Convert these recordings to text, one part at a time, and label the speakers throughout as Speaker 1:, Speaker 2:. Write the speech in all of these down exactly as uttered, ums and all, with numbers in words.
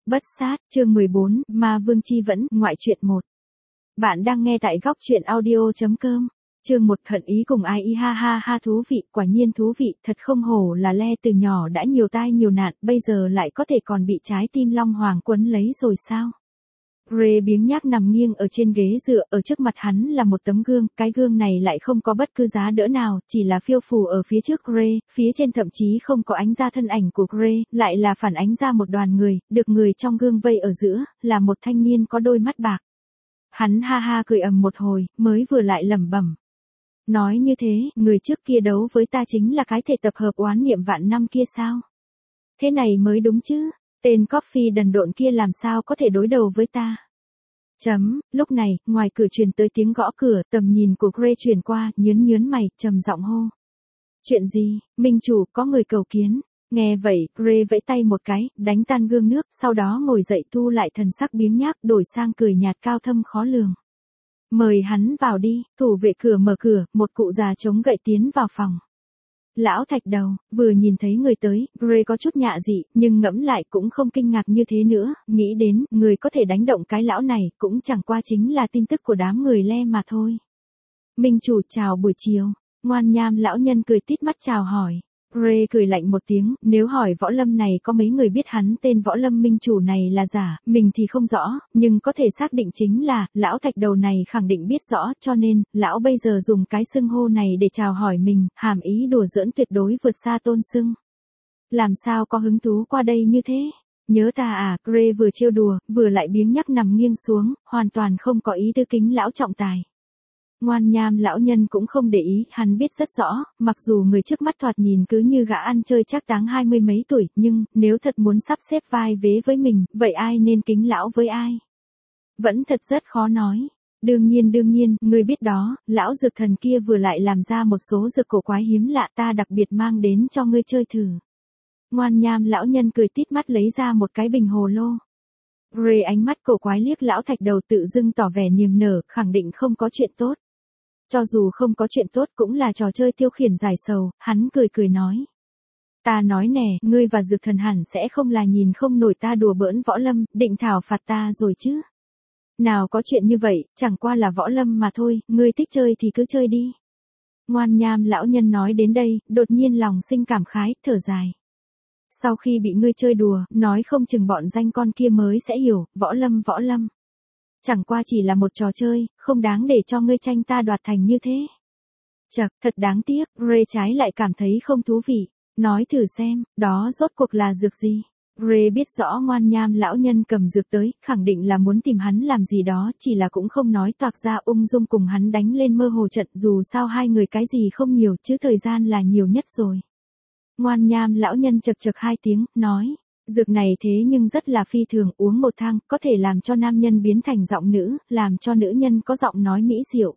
Speaker 1: Bất sát, chương mười bốn, Ma Vương Chi Vẫn, ngoại truyện một. Bạn đang nghe tại góc truyện audio.com. Chương một, hận ý cùng ai y ha ha ha, thú vị, quả nhiên thú vị, thật không hổ là Le từ nhỏ đã nhiều tai nhiều nạn, bây giờ lại có thể còn bị trái tim Long Hoàng quấn lấy rồi sao? Ray biếng nhác nằm nghiêng ở trên ghế dựa, ở trước mặt hắn là một tấm gương, cái gương này lại không có bất cứ giá đỡ nào, chỉ là phiêu phù ở phía trước Ray, phía trên thậm chí không có ánh ra thân ảnh của Ray, lại là phản ánh ra một đoàn người, được người trong gương vây ở giữa, là một thanh niên có đôi mắt bạc. Hắn ha ha cười ầm một hồi, mới vừa lại lẩm bẩm. Nói như thế, người trước kia đấu với ta chính là cái thể tập hợp oán niệm vạn năm kia sao? Thế này mới đúng chứ. Tên Coffee đần độn kia làm sao có thể đối đầu với ta? Chấm, lúc này, ngoài cửa truyền tới tiếng gõ cửa, tầm nhìn của Gray chuyển qua, nhớn nhớn mày, trầm giọng hô. Chuyện gì, minh chủ, có người cầu kiến. Nghe vậy, Gray vẫy tay một cái, đánh tan gương nước, sau đó ngồi dậy thu lại thần sắc biếng nhác, đổi sang cười nhạt cao thâm khó lường. Mời hắn vào đi, thủ vệ cửa mở cửa, một cụ già chống gậy tiến vào phòng. Lão Thạch Đầu, vừa nhìn thấy người tới, Gray có chút nhạ dị, nhưng ngẫm lại cũng không kinh ngạc như thế nữa, nghĩ đến, người có thể đánh động cái lão này, cũng chẳng qua chính là tin tức của đám người Le mà thôi. Minh chủ chào buổi chiều, ngoan nham lão nhân cười tít mắt chào hỏi. Gray cười lạnh một tiếng, nếu hỏi võ lâm này có mấy người biết hắn tên võ lâm minh chủ này là giả, mình thì không rõ, nhưng có thể xác định chính là, lão Thạch Đầu này khẳng định biết rõ, cho nên, lão bây giờ dùng cái xưng hô này để chào hỏi mình, hàm ý đùa giỡn tuyệt đối vượt xa tôn xưng. Làm sao có hứng thú qua đây như thế? Nhớ ta à, Gray vừa trêu đùa, vừa lại biếng nhắc nằm nghiêng xuống, hoàn toàn không có ý tư kính lão trọng tài. Ngoan nham lão nhân cũng không để ý, hắn biết rất rõ, mặc dù người trước mắt thoạt nhìn cứ như gã ăn chơi chắc táng hai mươi mấy tuổi, nhưng, nếu thật muốn sắp xếp vai vế với mình, vậy ai nên kính lão với ai? Vẫn thật rất khó nói. Đương nhiên đương nhiên, ngươi biết đó, lão dược thần kia vừa lại làm ra một số dược cổ quái hiếm lạ ta đặc biệt mang đến cho ngươi chơi thử. Ngoan nham lão nhân cười tít mắt lấy ra một cái bình hồ lô. Ray ánh mắt cổ quái liếc lão Thạch Đầu tự dưng tỏ vẻ niềm nở, khẳng định không có chuyện tốt. Cho dù không có chuyện tốt cũng là trò chơi tiêu khiển giải sầu, hắn cười cười nói. Ta nói nè, ngươi và dược thần hẳn sẽ không là nhìn không nổi ta đùa bỡn võ lâm, định thảo phạt ta rồi chứ. Nào có chuyện như vậy, chẳng qua là võ lâm mà thôi, ngươi thích chơi thì cứ chơi đi. Ngoan nham lão nhân nói đến đây, đột nhiên lòng sinh cảm khái, thở dài. Sau khi bị ngươi chơi đùa, nói không chừng bọn danh con kia mới sẽ hiểu, võ lâm võ lâm. Chẳng qua chỉ là một trò chơi, không đáng để cho ngươi tranh ta đoạt thành như thế. Chật, thật đáng tiếc, Ray trái lại cảm thấy không thú vị. Nói thử xem, đó rốt cuộc là dược gì? Ray biết rõ ngoan nham lão nhân cầm dược tới, khẳng định là muốn tìm hắn làm gì đó, chỉ là cũng không nói toạc ra ung dung cùng hắn đánh lên mơ hồ trận, dù sao hai người cái gì không nhiều chứ thời gian là nhiều nhất rồi. Ngoan nham lão nhân chật chật hai tiếng, nói. Dược này thế nhưng rất là phi thường, uống một thang, có thể làm cho nam nhân biến thành giọng nữ, làm cho nữ nhân có giọng nói mỹ diệu.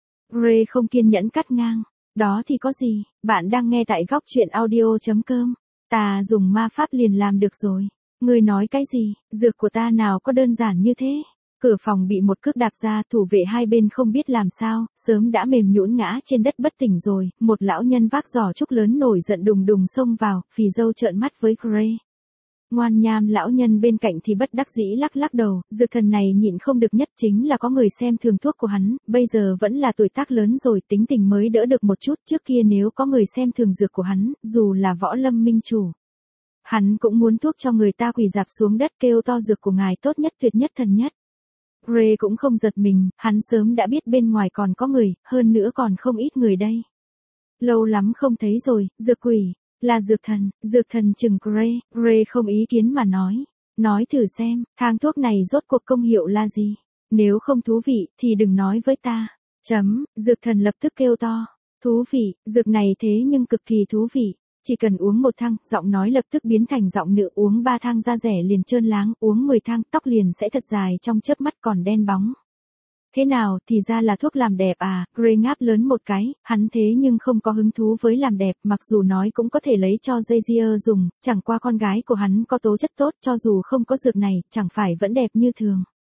Speaker 1: Ray không kiên nhẫn cắt ngang. Đó thì có gì, bạn đang nghe tại góc truyện audio.com. Ta dùng ma pháp liền làm được rồi. Ngươi nói cái gì, dược của ta nào có đơn giản như thế. Cửa phòng bị một cước đạp ra, thủ vệ hai bên không biết làm sao, sớm đã mềm nhũn ngã trên đất bất tỉnh rồi, một lão nhân vác giỏ trúc lớn nổi giận đùng đùng xông vào, phì dâu trợn mắt với Gray. Ngoan nham lão nhân bên cạnh thì bất đắc dĩ lắc lắc đầu, dược thần này nhịn không được nhất chính là có người xem thường thuốc của hắn, bây giờ vẫn là tuổi tác lớn rồi tính tình mới đỡ được một chút, trước kia nếu có người xem thường dược của hắn, dù là võ lâm minh chủ. Hắn cũng muốn thuốc cho người ta quỳ dạp xuống đất kêu to dược của ngài tốt nhất tuyệt nhất thần nhất. Ray cũng không giật mình, hắn sớm đã biết bên ngoài còn có người, hơn nữa còn không ít người đây. Lâu lắm không thấy rồi, dược quỷ. Là dược thần, dược thần chừng Gray, Gray không ý kiến mà nói. Nói thử xem, thang thuốc này rốt cuộc công hiệu là gì? Nếu không thú vị, thì đừng nói với ta. Chấm, dược thần lập tức kêu to. Thú vị, dược này thế nhưng cực kỳ thú vị. Chỉ cần uống một thang, giọng nói lập tức biến thành giọng nữ, uống ba thang da rẻ liền trơn láng, uống mười thang, tóc liền sẽ thật dài trong chớp mắt còn đen bóng. Thế nào, thì ra là thuốc làm đẹp à, Gray ngáp lớn một cái, hắn thế nhưng không có hứng thú với làm đẹp, mặc dù nói cũng có thể lấy cho Jazier dùng, chẳng qua con gái của hắn có tố chất tốt, cho dù không có dược này, chẳng phải vẫn đẹp như thường.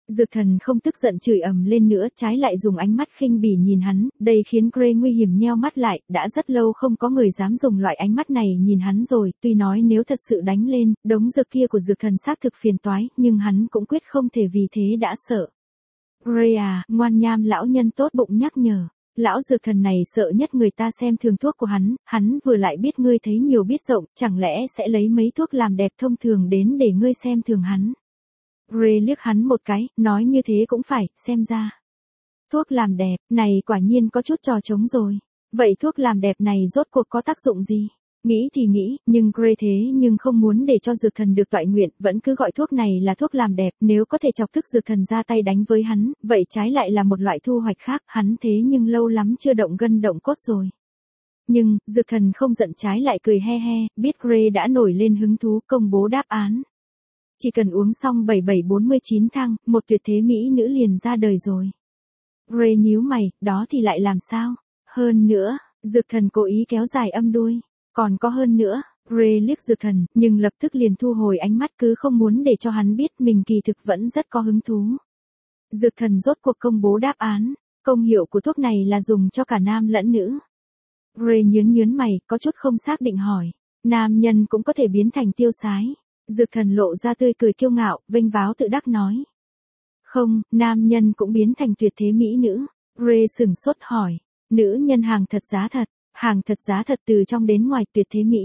Speaker 1: Dược thần không tức giận chửi ầm lên nữa, trái lại dùng ánh mắt khinh bỉ nhìn hắn, đây khiến Gray nguy hiểm nheo mắt lại, đã rất lâu không có người dám dùng loại ánh mắt này nhìn hắn rồi, tuy nói nếu thật sự đánh lên, đống dược kia của dược thần xác thực phiền toái, nhưng hắn cũng quyết không thể vì thế đã sợ. Gray à, ngoan nham lão nhân tốt bụng nhắc nhở. Lão dược thần này sợ nhất người ta xem thường thuốc của hắn, hắn vừa lại biết ngươi thấy nhiều biết rộng, chẳng lẽ sẽ lấy mấy thuốc làm đẹp thông thường đến để ngươi xem thường hắn. Gray liếc hắn một cái, nói như thế cũng phải, xem ra. Thuốc làm đẹp, này quả nhiên có chút trò trống rồi. Vậy thuốc làm đẹp này rốt cuộc có tác dụng gì? Nghĩ thì nghĩ, nhưng Gray thế nhưng không muốn để cho dược thần được toại nguyện, vẫn cứ gọi thuốc này là thuốc làm đẹp, nếu có thể chọc tức dược thần ra tay đánh với hắn, vậy trái lại là một loại thu hoạch khác, hắn thế nhưng lâu lắm chưa động gân động cốt rồi. Nhưng, dược thần không giận trái lại cười he he, biết Gray đã nổi lên hứng thú công bố đáp án. Chỉ cần uống xong bảy bảy bốn mươi chín thang, một tuyệt thế mỹ nữ liền ra đời rồi. Gray nhíu mày, đó thì lại làm sao? Hơn nữa, dược thần cố ý kéo dài âm đuôi. Còn có hơn nữa, Gray liếc dược thần, nhưng lập tức liền thu hồi ánh mắt cứ không muốn để cho hắn biết mình kỳ thực vẫn rất có hứng thú. Dược thần rốt cuộc công bố đáp án, công hiệu của thuốc này là dùng cho cả nam lẫn nữ. Gray nhớn nhớn mày, có chút không xác định hỏi, nam nhân cũng có thể biến thành tiêu sái. Dược thần lộ ra tươi cười kiêu ngạo, vênh váo tự đắc nói. Không, nam nhân cũng biến thành tuyệt thế mỹ nữ. Gray sửng sốt hỏi, nữ nhân hàng thật giá thật. Hàng thật giá thật từ trong đến ngoài tuyệt thế mỹ.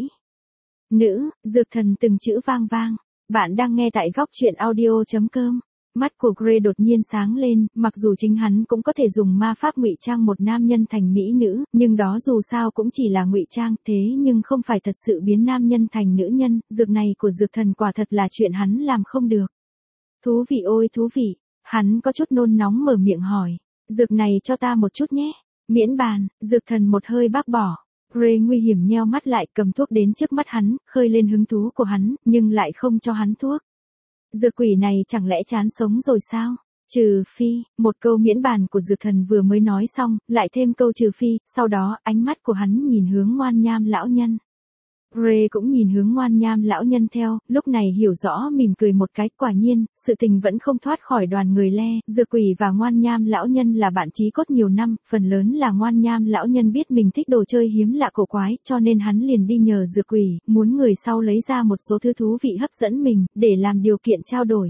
Speaker 1: Nữ, dược thần từng chữ vang vang. Bạn đang nghe tại góc truyện audio chấm com. Mắt của Gray đột nhiên sáng lên, mặc dù chính hắn cũng có thể dùng ma pháp ngụy trang một nam nhân thành mỹ nữ, nhưng đó dù sao cũng chỉ là ngụy trang, thế nhưng không phải thật sự biến nam nhân thành nữ nhân, dược này của dược thần quả thật là chuyện hắn làm không được. Thú vị ôi thú vị, hắn có chút nôn nóng mở miệng hỏi, dược này cho ta một chút nhé. Miễn bàn, dược thần một hơi bác bỏ. Gray nguy hiểm nheo mắt lại cầm thuốc đến trước mắt hắn, khơi lên hứng thú của hắn, nhưng lại không cho hắn thuốc. Dược quỷ này chẳng lẽ chán sống rồi sao? Trừ phi, một câu miễn bàn của dược thần vừa mới nói xong, lại thêm câu trừ phi, sau đó ánh mắt của hắn nhìn hướng ngoan nham lão nhân. Gray cũng nhìn hướng ngoan nham lão nhân theo, lúc này hiểu rõ mỉm cười một cái, quả nhiên, sự tình vẫn không thoát khỏi đoàn người le, dược quỷ và ngoan nham lão nhân là bạn chí cốt nhiều năm, phần lớn là ngoan nham lão nhân biết mình thích đồ chơi hiếm lạ cổ quái, cho nên hắn liền đi nhờ dược quỷ, muốn người sau lấy ra một số thứ thú vị hấp dẫn mình, để làm điều kiện trao đổi.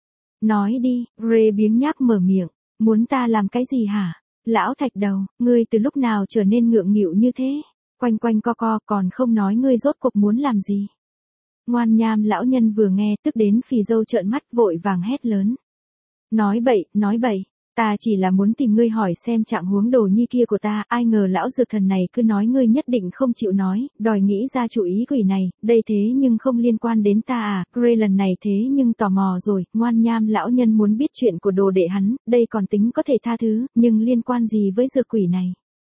Speaker 1: Nói đi, Gray biếng nhác mở miệng, muốn ta làm cái gì hả? Lão thạch đầu, ngươi từ lúc nào trở nên ngượng nghịu như thế? Quanh quanh co co còn không nói ngươi rốt cuộc muốn làm gì. Ngoan nham lão nhân vừa nghe tức đến phì dâu trợn mắt vội vàng hét lớn. Nói bậy, nói bậy, ta chỉ là muốn tìm ngươi hỏi xem trạng huống đồ nhi kia của ta, ai ngờ lão dược thần này cứ nói ngươi nhất định không chịu nói, đòi nghĩ ra chủ ý quỷ này, đây thế nhưng không liên quan đến ta à, Gray lần này thế nhưng tò mò rồi, ngoan nham lão nhân muốn biết chuyện của đồ đệ hắn, đây còn tính có thể tha thứ, nhưng liên quan gì với dược quỷ này.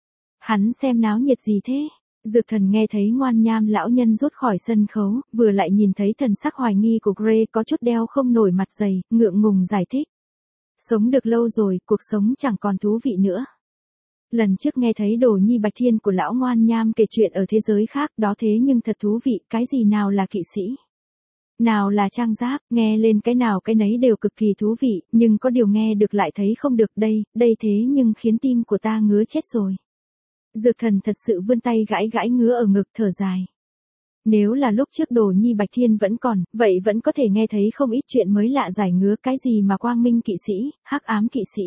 Speaker 1: Hắn xem náo nhiệt gì thế? Dược thần nghe thấy ngoan nham lão nhân rút khỏi sân khấu, vừa lại nhìn thấy thần sắc hoài nghi của Gray có chút đeo không nổi mặt dày, ngượng ngùng giải thích. Sống được lâu rồi, cuộc sống chẳng còn thú vị nữa. Lần trước nghe thấy đồ nhi bạch thiên của lão ngoan nham kể chuyện ở thế giới khác, đó thế nhưng thật thú vị, cái gì nào là kỵ sĩ? Nào là trang giáp, nghe lên cái nào cái nấy đều cực kỳ thú vị, nhưng có điều nghe được lại thấy không được đây, đây thế nhưng khiến tim của ta ngứa chết rồi. Dược thần thật sự vươn tay gãi gãi ngứa ở ngực thở dài. Nếu là lúc trước đồ nhi bạch thiên vẫn còn, vậy vẫn có thể nghe thấy không ít chuyện mới lạ giải ngứa cái gì mà quang minh kỵ sĩ, hắc ám kỵ sĩ.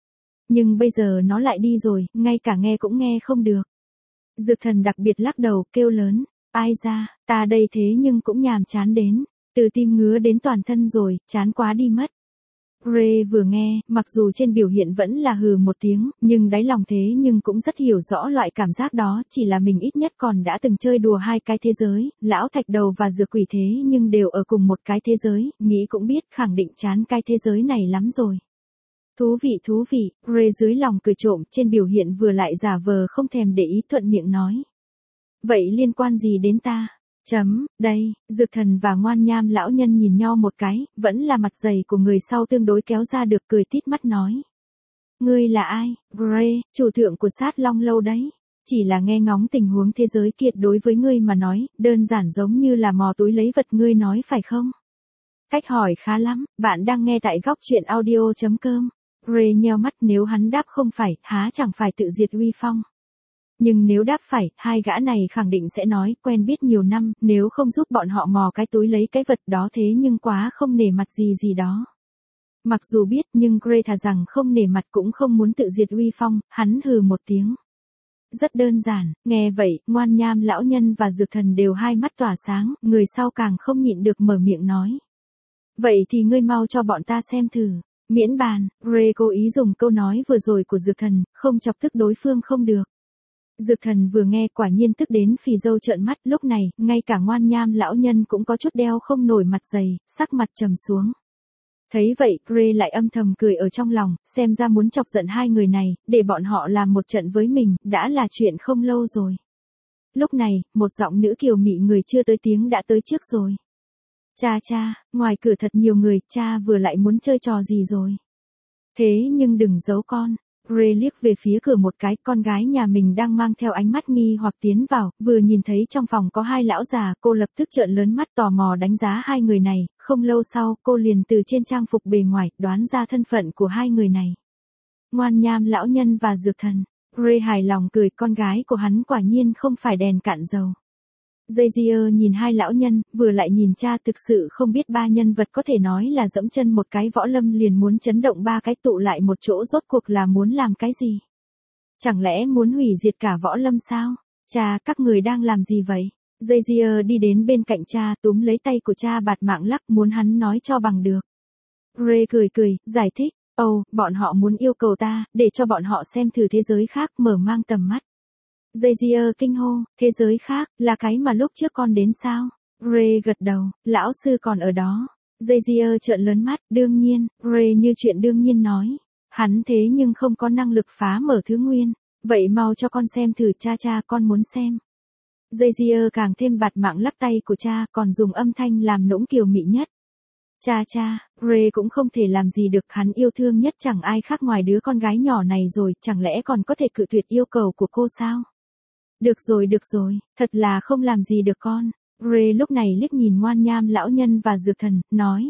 Speaker 1: Nhưng bây giờ nó lại đi rồi, ngay cả nghe cũng nghe không được. Dược thần đặc biệt lắc đầu kêu lớn, ai ra, ta đây thế nhưng cũng nhàm chán đến, từ tim ngứa đến toàn thân rồi, chán quá đi mất. Gray vừa nghe, mặc dù trên biểu hiện vẫn là hừ một tiếng, nhưng đáy lòng thế nhưng cũng rất hiểu rõ loại cảm giác đó, chỉ là mình ít nhất còn đã từng chơi đùa hai cái thế giới, lão thạch đầu và dược quỷ thế nhưng đều ở cùng một cái thế giới, nghĩ cũng biết khẳng định chán cái thế giới này lắm rồi. Thú vị thú vị, Gray dưới lòng cười trộm, trên biểu hiện vừa lại giả vờ không thèm để ý thuận miệng nói. Vậy liên quan gì đến ta? Chấm, đây, dược thần và ngoan nham lão nhân nhìn nhau một cái, vẫn là mặt dày của người sau tương đối kéo ra được cười tít mắt nói. Ngươi là ai, Gray, chủ thượng của sát long lâu đấy. Chỉ là nghe ngóng tình huống thế giới kiệt đối với ngươi mà nói, đơn giản giống như là mò túi lấy vật ngươi nói phải không? Cách hỏi khá lắm, bạn đang nghe tại góc chuyện audio chấm com. Gray nheo mắt, nếu hắn đáp không phải, há chẳng phải tự diệt uy phong. Nhưng nếu đáp phải, hai gã này khẳng định sẽ nói, quen biết nhiều năm, nếu không giúp bọn họ mò cái túi lấy cái vật đó thế nhưng quá không nể mặt gì gì đó. Mặc dù biết, nhưng Gray thà rằng không nể mặt cũng không muốn tự diệt uy phong, hắn hừ một tiếng. Rất đơn giản, nghe vậy, Ngoan Nham lão nhân và Dược Thần đều hai mắt tỏa sáng, người sau càng không nhịn được mở miệng nói. Vậy thì ngươi mau cho bọn ta xem thử. Miễn bàn, Gray cố ý dùng câu nói vừa rồi của Dược Thần, không chọc tức đối phương không được. Dược Thần vừa nghe quả nhiên tức đến phì râu trợn mắt, lúc này, ngay cả Ngoan Nham lão nhân cũng có chút đeo không nổi mặt dày, sắc mặt trầm xuống. Thấy vậy, Gray lại âm thầm cười ở trong lòng, xem ra muốn chọc giận hai người này, để bọn họ làm một trận với mình, đã là chuyện không lâu rồi. Lúc này, một giọng nữ kiều mị người chưa tới tiếng đã tới trước rồi. Cha cha, ngoài cửa thật nhiều người, cha vừa lại muốn chơi trò gì rồi. Thế nhưng đừng giấu con. Gray liếc về phía cửa một cái, con gái nhà mình đang mang theo ánh mắt nghi hoặc tiến vào, vừa nhìn thấy trong phòng có hai lão già, cô lập tức trợn lớn mắt tò mò đánh giá hai người này, không lâu sau, cô liền từ trên trang phục bề ngoài, đoán ra thân phận của hai người này. Ngoan Nham lão nhân và Dược Thần. Gray hài lòng cười, con gái của hắn quả nhiên không phải đèn cạn dầu. Jazier nhìn hai lão nhân, vừa lại nhìn cha, thực sự không biết ba nhân vật có thể nói là dẫm chân một cái võ lâm liền muốn chấn động ba cái tụ lại một chỗ, rốt cuộc là muốn làm cái gì? Chẳng lẽ muốn hủy diệt cả võ lâm sao? Cha, các người đang làm gì vậy? Jazier đi đến bên cạnh cha, túm lấy tay của cha bạt mạng lắc, muốn hắn nói cho bằng được. Gray cười cười, giải thích, ồ, oh, bọn họ muốn yêu cầu ta, để cho bọn họ xem thử thế giới khác, mở mang tầm mắt. Jazier kinh hô, thế giới khác, là cái mà lúc trước con đến sao? Gray gật đầu, lão sư còn ở đó. Jazier trợn lớn mắt, đương nhiên, Gray như chuyện đương nhiên nói. Hắn thế nhưng không có năng lực phá mở thứ nguyên. Vậy mau cho con xem thử, cha cha, con muốn xem. Jazier càng thêm bạt mạng lắc tay của cha, còn dùng âm thanh làm nũng kiều mị nhất. Cha cha, Gray cũng không thể làm gì được, hắn yêu thương nhất chẳng ai khác ngoài đứa con gái nhỏ này rồi, chẳng lẽ còn có thể cự tuyệt yêu cầu của cô sao? Được rồi được rồi, thật là không làm gì được con. Gray lúc này liếc nhìn Ngoan Nham lão nhân và Dược Thần, nói.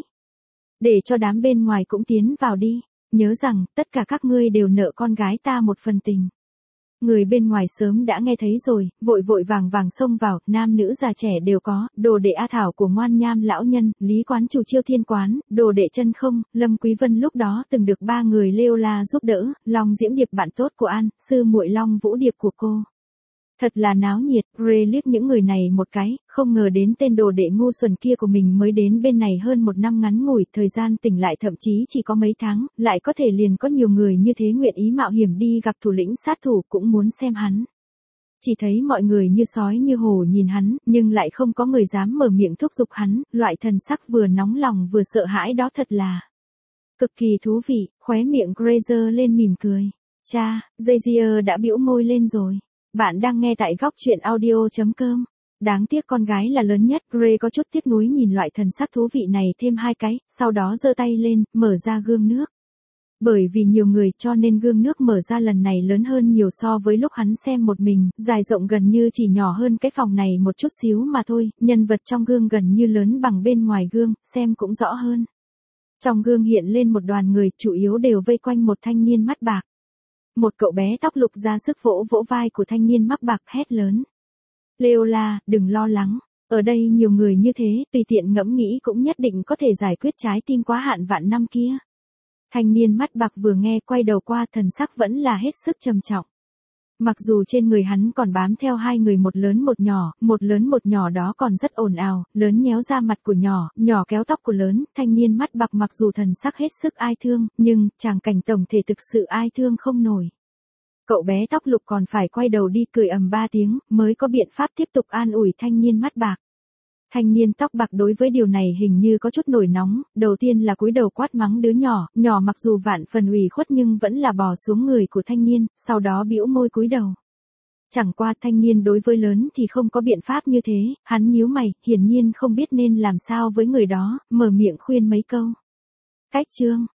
Speaker 1: Để cho đám bên ngoài cũng tiến vào đi, nhớ rằng, tất cả các ngươi đều nợ con gái ta một phần tình. Người bên ngoài sớm đã nghe thấy rồi, vội vội vàng vàng xông vào, nam nữ già trẻ đều có, đồ đệ A Thảo của Ngoan Nham lão nhân, Lý quán chủ Chiêu Thiên quán, đồ đệ Chân Không, Lâm Quý Vân lúc đó từng được ba người Lêu La giúp đỡ, Long Diễm Điệp bạn tốt của An, sư muội Long Vũ Điệp của cô. Thật là náo nhiệt, Gray liếc những người này một cái, không ngờ đến tên đồ đệ ngu xuẩn kia của mình mới đến bên này hơn một năm ngắn ngủi, thời gian tỉnh lại thậm chí chỉ có mấy tháng, lại có thể liền có nhiều người như thế nguyện ý mạo hiểm đi gặp thủ lĩnh sát thủ cũng muốn xem hắn. Chỉ thấy mọi người như sói như hổ nhìn hắn, nhưng lại không có người dám mở miệng thúc giục hắn, loại thần sắc vừa nóng lòng vừa sợ hãi đó thật là cực kỳ thú vị, khóe miệng Gray giơ lên mỉm cười. Cha, Jazier đã bĩu môi lên rồi. Bạn đang nghe tại góc chuyện audio chấm com. Đáng tiếc con gái là lớn nhất, Gray có chút tiếc nuối nhìn loại thần sắc thú vị này thêm hai cái, sau đó giơ tay lên, mở ra gương nước. Bởi vì nhiều người cho nên gương nước mở ra lần này lớn hơn nhiều so với lúc hắn xem một mình, dài rộng gần như chỉ nhỏ hơn cái phòng này một chút xíu mà thôi, nhân vật trong gương gần như lớn bằng bên ngoài gương, xem cũng rõ hơn. Trong gương hiện lên một đoàn người, chủ yếu đều vây quanh một thanh niên mắt bạc. Một cậu bé tóc lục ra sức vỗ vỗ vai của thanh niên mắc bạc, hét lớn. Lêu La, đừng lo lắng, ở đây nhiều người như thế, tùy tiện ngẫm nghĩ cũng nhất định có thể giải quyết trái tim quá hạn vạn năm kia. Thanh niên mắt bạc vừa nghe quay đầu qua, thần sắc vẫn là hết sức trầm trọng. Mặc dù trên người hắn còn bám theo hai người, một lớn một nhỏ, một lớn một nhỏ đó còn rất ồn ào, lớn nhéo ra mặt của nhỏ, nhỏ kéo tóc của lớn, thanh niên mắt bạc mặc dù thần sắc hết sức ai thương, nhưng, tràng cảnh tổng thể thực sự ai thương không nổi. Cậu bé tóc lục còn phải quay đầu đi cười ầm ba tiếng, mới có biện pháp tiếp tục an ủi thanh niên mắt bạc. Thanh niên tóc bạc đối với điều này hình như có chút nổi nóng, đầu tiên là cúi đầu quát mắng đứa nhỏ, nhỏ mặc dù vạn phần ủy khuất nhưng vẫn là bò xuống người của thanh niên, sau đó bĩu môi cúi đầu. Chẳng qua thanh niên đối với lớn thì không có biện pháp như thế, hắn nhíu mày, hiển nhiên không biết nên làm sao với người đó, mở miệng khuyên mấy câu. Cách chương,